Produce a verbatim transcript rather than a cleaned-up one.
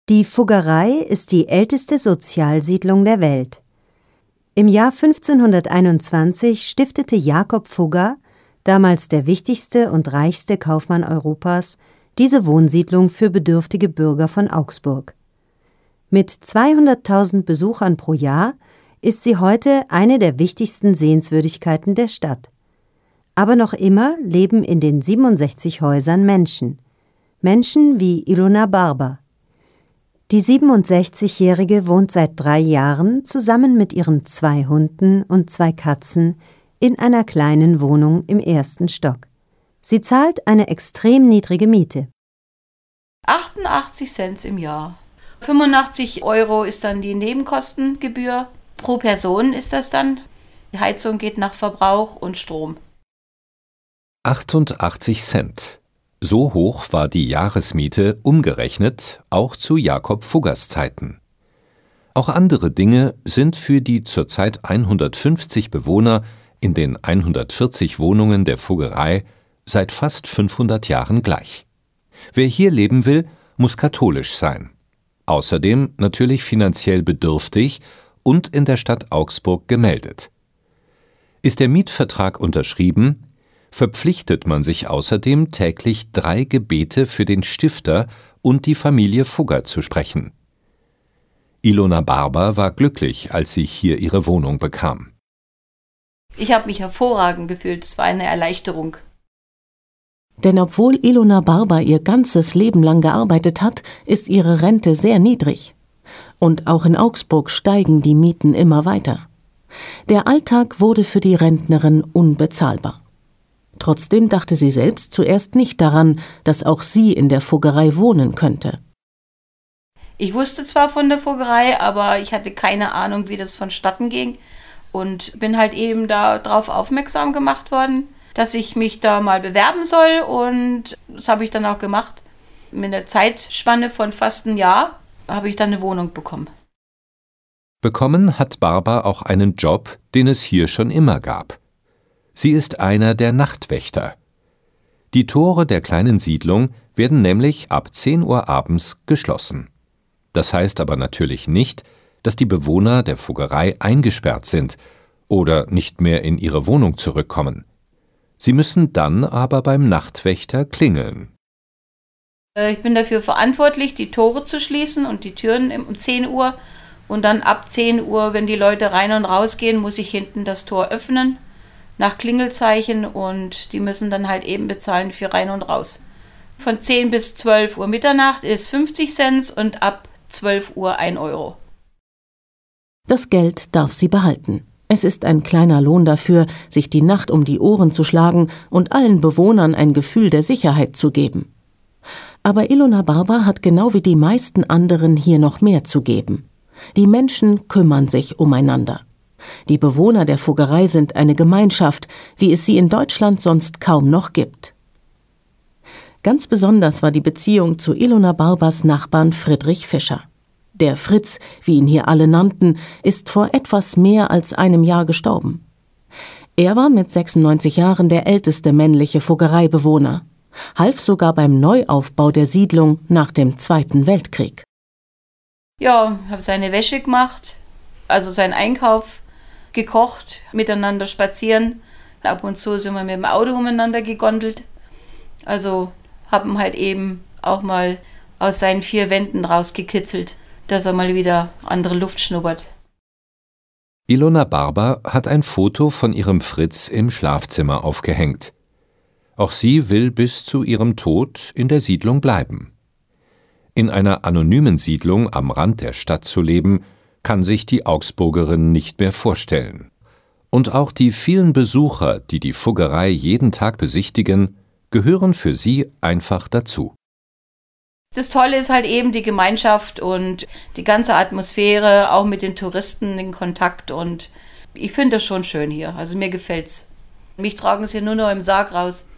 Die Fuggerei ist die älteste Sozialsiedlung der Welt. Im Jahr fünfzehnhunderteinundzwanzig stiftete Jakob Fugger, damals der wichtigste und reichste Kaufmann Europas, diese Wohnsiedlung für bedürftige Bürger von Augsburg. Mit zweihunderttausend Besuchern pro Jahr ist sie heute eine der wichtigsten Sehenswürdigkeiten der Stadt. Aber noch immer leben in den siebenundsechzig Häusern Menschen. Menschen wie Ilona Barber. Die siebenundsechzigjährige wohnt seit drei Jahren zusammen mit ihren zwei Hunden und zwei Katzen in einer kleinen Wohnung im ersten Stock. Sie zahlt eine extrem niedrige Miete. achtundachtzig Cent im Jahr. fünfundachtzig Euro ist dann die Nebenkostengebühr. Pro Person ist das dann. Die Heizung geht nach Verbrauch und Strom. achtundachtzig Cent. So hoch war die Jahresmiete umgerechnet, auch zu Jakob Fuggers Zeiten. Auch andere Dinge sind für die zurzeit hundertfünfzig Bewohner in den hundertvierzig Wohnungen der Fuggerei seit fast fünfhundert Jahren gleich. Wer hier leben will, muss katholisch sein. Außerdem natürlich finanziell bedürftig und in der Stadt Augsburg gemeldet. Ist der Mietvertrag unterschrieben, verpflichtet man sich außerdem, täglich drei Gebete für den Stifter und die Familie Fugger zu sprechen. Ilona Barber war glücklich, als sie hier ihre Wohnung bekam. Ich habe mich hervorragend gefühlt, es war eine Erleichterung. Denn obwohl Ilona Barber ihr ganzes Leben lang gearbeitet hat, ist ihre Rente sehr niedrig. Und auch in Augsburg steigen die Mieten immer weiter. Der Alltag wurde für die Rentnerin unbezahlbar. Trotzdem dachte sie selbst zuerst nicht daran, dass auch sie in der Fuggerei wohnen könnte. Ich wusste zwar von der Fuggerei, aber ich hatte keine Ahnung, wie das vonstatten ging. Und bin halt eben darauf aufmerksam gemacht worden, dass ich mich da mal bewerben soll. Und das habe ich dann auch gemacht. Mit einer Zeitspanne von fast einem Jahr habe ich dann eine Wohnung bekommen. Bekommen hat Barber auch einen Job, den es hier schon immer gab. Sie ist einer der Nachtwächter. Die Tore der kleinen Siedlung werden nämlich ab zehn Uhr abends geschlossen. Das heißt aber natürlich nicht, dass die Bewohner der Fuggerei eingesperrt sind oder nicht mehr in ihre Wohnung zurückkommen. Sie müssen dann aber beim Nachtwächter klingeln. Ich bin dafür verantwortlich, die Tore zu schließen und die Türen um zehn Uhr. Und dann ab zehn Uhr, wenn die Leute rein und raus gehen, muss ich hinten das Tor öffnen. Nach Klingelzeichen, und die müssen dann halt eben bezahlen für rein und raus. Von zehn bis zwölf Uhr Mitternacht ist fünfzig Cent und ab zwölf Uhr ein Euro. Das Geld darf sie behalten. Es ist ein kleiner Lohn dafür, sich die Nacht um die Ohren zu schlagen und allen Bewohnern ein Gefühl der Sicherheit zu geben. Aber Ilona Barber hat genau wie die meisten anderen hier noch mehr zu geben. Die Menschen kümmern sich umeinander. Die Bewohner der Fuggerei sind eine Gemeinschaft, wie es sie in Deutschland sonst kaum noch gibt. Ganz besonders war die Beziehung zu Ilona Barbers Nachbarn Friedrich Fischer. Der Fritz, wie ihn hier alle nannten, ist vor etwas mehr als einem Jahr gestorben. Er war mit sechsundneunzig Jahren der älteste männliche Fuggereibewohner, half sogar beim Neuaufbau der Siedlung nach dem Zweiten Weltkrieg. Ja, habe seine Wäsche gemacht, also seinen Einkauf, gekocht, miteinander spazieren. Ab und zu sind wir mit dem Auto umeinander gegondelt. Also haben halt eben auch mal aus seinen vier Wänden rausgekitzelt, dass er mal wieder andere Luft schnuppert. Ilona Barber hat ein Foto von ihrem Fritz im Schlafzimmer aufgehängt. Auch sie will bis zu ihrem Tod in der Siedlung bleiben. In einer anonymen Siedlung am Rand der Stadt zu leben, kann sich die Augsburgerin nicht mehr vorstellen. Und auch die vielen Besucher, die die Fuggerei jeden Tag besichtigen, gehören für sie einfach dazu. Das Tolle ist halt eben die Gemeinschaft und die ganze Atmosphäre, auch mit den Touristen in Kontakt, und ich finde das schon schön hier. Also mir gefällt's. Mich tragen sie nur noch im Sarg raus.